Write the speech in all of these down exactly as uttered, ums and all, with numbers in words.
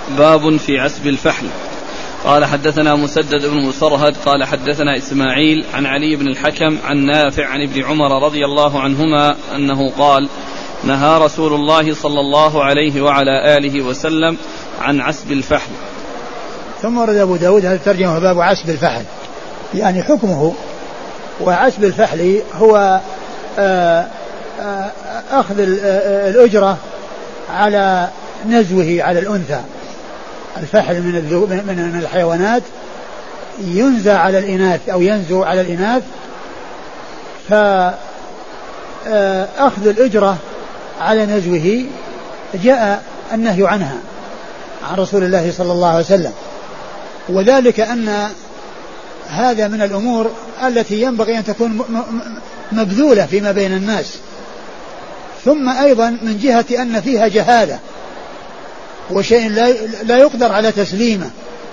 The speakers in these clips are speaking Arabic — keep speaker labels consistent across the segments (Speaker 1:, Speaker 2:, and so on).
Speaker 1: باب في عسب الفحل. قال حدثنا مسدد بن مسرهد قال حدثنا إسماعيل عن علي بن الحكم عن نافع عن ابن عمر رضي الله عنهما أنه قال نهى رسول الله صلى الله عليه وعلى آله وسلم عن عسب الفحل.
Speaker 2: ثم ورد أبو داود هذا الترجمة باب عسب الفحل، يعني حكمه. وعسب الفحل هو أخذ الأجرة على نزوه على الأنثى. الفحل من الحيوانات ينزى على الإناث أو ينزو على الإناث، فأخذ الأجرة على نزوه جاء النهي عنها عن رسول الله صلى الله عليه وسلم، وذلك أن هذا من الأمور التي ينبغي أن تكون مبذولة فيما بين الناس، ثم أيضا من جهة أن فيها جهالة وشيء لا يقدر على تسليمه،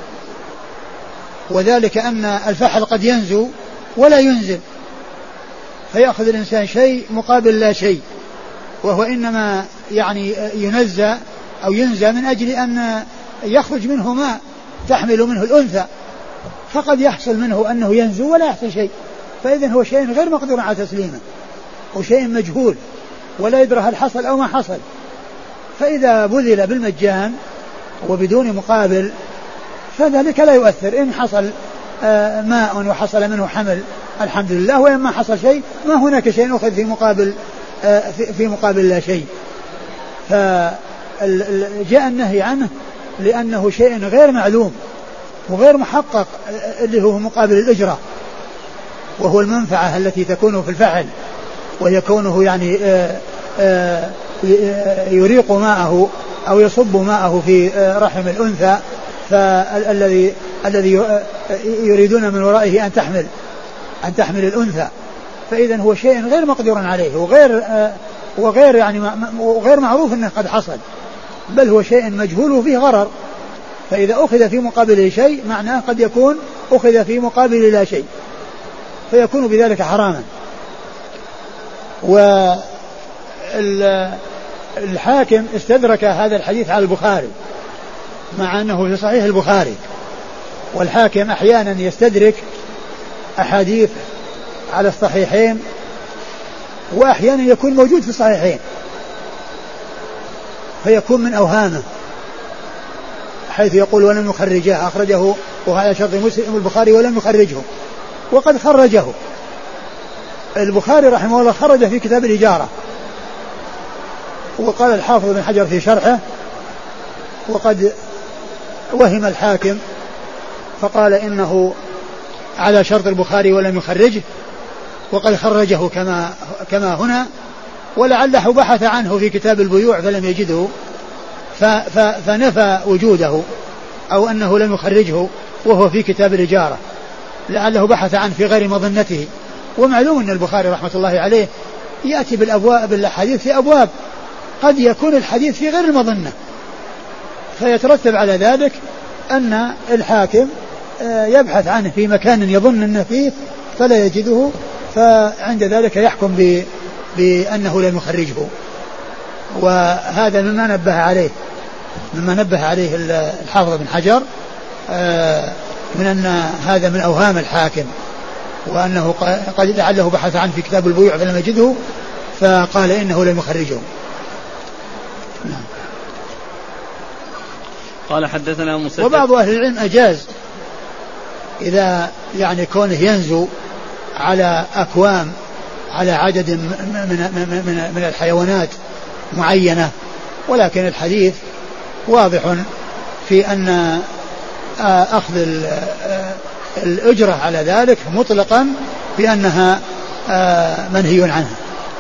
Speaker 2: وذلك أن الفحل قد ينزو ولا ينزل، فيأخذ الإنسان شيء مقابل لا شيء، وهو إنما يعني ينزى أو ينزى من أجل أن يخرج منه ماء تحمل منه الأنثى، فقد يحصل منه أنه ينزو ولا يحصل شيء، فإذن هو شيء غير مقدور على تسليمه وشيء مجهول ولا يدرى هل حصل أو ما حصل. فإذا بذل بالمجان وبدون مقابل فذلك لا يؤثر، إن حصل ماء وحصل منه حمل الحمد لله، وإن ما حصل شيء ما هناك شيء أخذ في مقابل في مقابل لا شيء. فجاء النهي عنه لأنه شيء غير معلوم وغير محقق اللي هو مقابل الأجرة، وهو المنفعة التي تكون في الفعل، ويكونه يعني آآ آآ يريق ماءه أو يصب ماءه في رحم الأنثى، فالذي الذي يريدون من ورائه أن تحمل أن تحمل الأنثى، فإذا هو شيء غير مقدور عليه وغير وغير يعني وغير معروف أنه قد حصل، بل هو شيء مجهول وفيه غرر، فإذا أخذ في مقابله شيء معناه قد يكون أخذ في مقابل لا شيء، فيكون بذلك حراما. والحاكم استدرك هذا الحديث على البخاري مع أنه في صحيح البخاري، والحاكم أحيانا يستدرك أحاديث على الصحيحين وأحيانا يكون موجود في الصحيحين فيكون من أوهامه، حيث يقول ولم يخرجه، أخرجه وعلى شرط مسلم البخاري ولم يخرجه، وقد خرجه البخاري رحمه الله، خرج في كتاب الإجارة. وقال الحافظ بن حجر في شرحه وقد وهم الحاكم فقال إنه على شرط البخاري ولم يخرجه، وقد خرجه كما كما هنا، ولعله بحث عنه في كتاب البيوع فلم يجده فنفى وجوده أو أنه لم يخرجه وهو في كتاب الإجارة، لعله بحث عنه في غير مظنته. ومعلوم أن البخاري رحمة الله عليه يأتي بالأبواب بالحديث في أبواب قد يكون الحديث في غير المظنة، فيترتب على ذلك أن الحاكم يبحث عنه في مكان يظن أنه فيه فلا يجده، فعند ذلك يحكم بأنه لم يخرجه. وهذا مما نبه عليه مما نبه عليه الحافظ بن حجر من أن هذا من أوهام الحاكم، وأنه قد لعله بحث عنه في كتاب البيوع فلم يجده فقال إنه لم يخرجه. نعم.
Speaker 1: قال حدثنا مسدد.
Speaker 2: وبعض أهل العلم أجاز إذا يعني كونه ينزو على أكوام على عدد من, من, من, من الحيوانات معينة، ولكن الحديث واضح في أن أخذ الأجرة على ذلك مطلقا بأنها منهي عنها.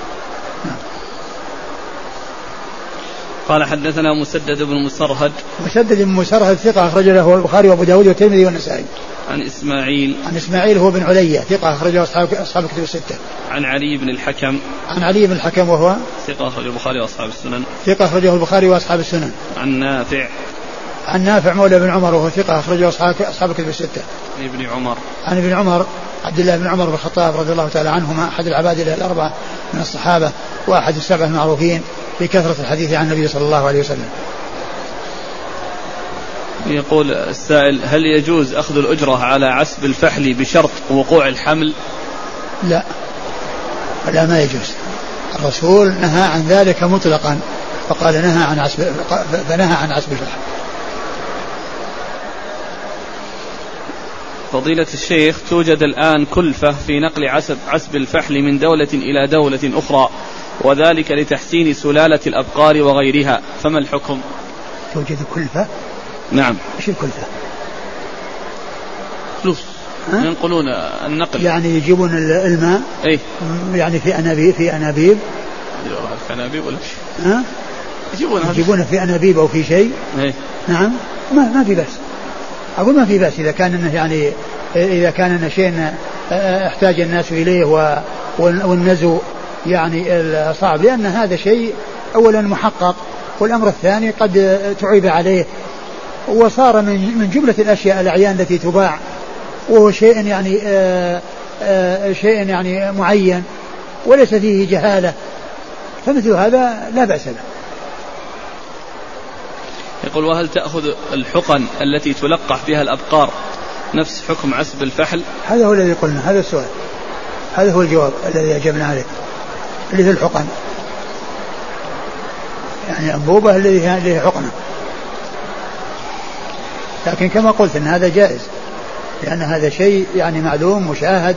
Speaker 1: قال حدثنا مسدد بن مسرهد.
Speaker 2: مسدد بن مسرهد ثقة أخرج له البخاري وأبو داود والترمذي والنسائي.
Speaker 1: عن إسماعيل.
Speaker 2: عن إسماعيل هو بن علية ثقة أخرجه أصحاب أصحاب الكتب الستة.
Speaker 1: عن علي بن الحكم.
Speaker 2: عن علي بن الحكم وهو
Speaker 1: ثقة أخرجه البخاري وأصحاب السنن.
Speaker 2: ثقة أخرجه البخاري وأصحاب السنن.
Speaker 1: عن نافع.
Speaker 2: عن نافع مولى بن عمر وهو ثقة أخرجه أصحاب أصحاب الكتب الستة.
Speaker 1: عن ابن عمر.
Speaker 2: عن ابن عمر عبد الله بن عمر بن الخطاب رضي الله تعالى عنهما أحد العباد الأربعة من الصحابة وأحد السبعة المعروفين بكثرة الحديث عن النبي صلى الله عليه وسلم.
Speaker 1: يقول السائل: هل يجوز أخذ الأجرة على عسب الفحل بشرط وقوع الحمل؟
Speaker 2: لا لا ما يجوز. الرسول نهى عن ذلك مطلقا، فقال نهى عن عسب فنهى عن عسب الفحل.
Speaker 1: فضيلة الشيخ، توجد الآن كلفة في نقل عسب عسب الفحل من دولة إلى دولة أخرى، وذلك لتحسين سلالة الأبقار وغيرها، فما الحكم؟
Speaker 2: توجد كلفة؟
Speaker 1: نعم.
Speaker 2: ايش الكلفة؟
Speaker 1: فلوس ينقلون النقل،
Speaker 2: يعني يجيبون الماء
Speaker 1: ايه
Speaker 2: يعني في انابيب في انابيب
Speaker 1: في انابيب ولا
Speaker 2: ها
Speaker 1: يجيبونها
Speaker 2: يجيبونه في انابيب او في شيء.
Speaker 1: ايه نعم.
Speaker 2: ما ما في بأس، اقول ما في بأس اذا كان انه يعني اذا كان انه شيء احتاج الناس اليه والنزو يعني صعب، لان هذا شيء اولا محقق، والامر الثاني قد تعيب عليه، وصار من من جملة الاشياء الاعيان التي تباع، وهو شيء يعني آآ آآ شيء يعني معين وليس فيه جهالة، فمثل هذا لا بأس به.
Speaker 1: يقول: وهل تأخذ الحقن التي تلقح بها الأبقار نفس حكم عسب الفحل؟
Speaker 2: هذا هو الذي قلنا، هذا السؤال، هذا هو الجواب الذي أجبنا عليه، اللي في الحقن، يعني أنبوبة الذي فيها حقنة. لكن كما قلت إن هذا جائز، لأن هذا شيء يعني معلوم مشاهد.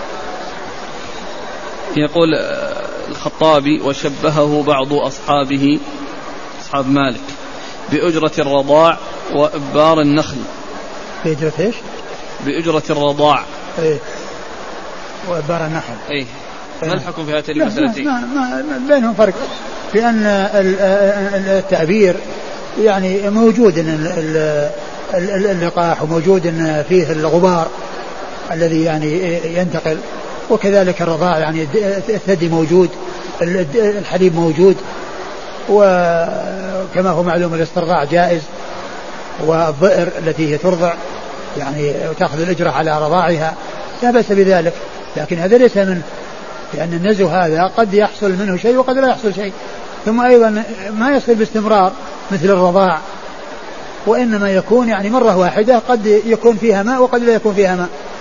Speaker 1: يقول الخطابي: وشبهه بعض أصحابه أصحاب مالك بأجرة الرضاع وإبار النخل.
Speaker 2: بأجرة إيش؟
Speaker 1: بأجرة الرضاع
Speaker 2: إيه وإبار النخل.
Speaker 1: إيه ما الحكم في هاتين المسألتين؟
Speaker 2: ما, ما, ما بينهم فرق، لأن التعبير يعني موجود إن اللقاح، وموجود إن فيه الغبار الذي يعني ينتقل، وكذلك الرضاع يعني الثدي موجود، الحليب موجود، وكما هو معلوم الاسترضاع جائز، والضئر التي هي ترضع يعني تأخذ الأجرة على رضاعها لا بأس بذلك. لكن هذا ليس منه، لأن النزو هذا قد يحصل منه شيء وقد لا يحصل شيء، ثم أيضا ما يصل باستمرار مثل الرضاع، وإنما يكون يعني مرة واحدة قد يكون فيها ماء وقد لا يكون فيها ماء.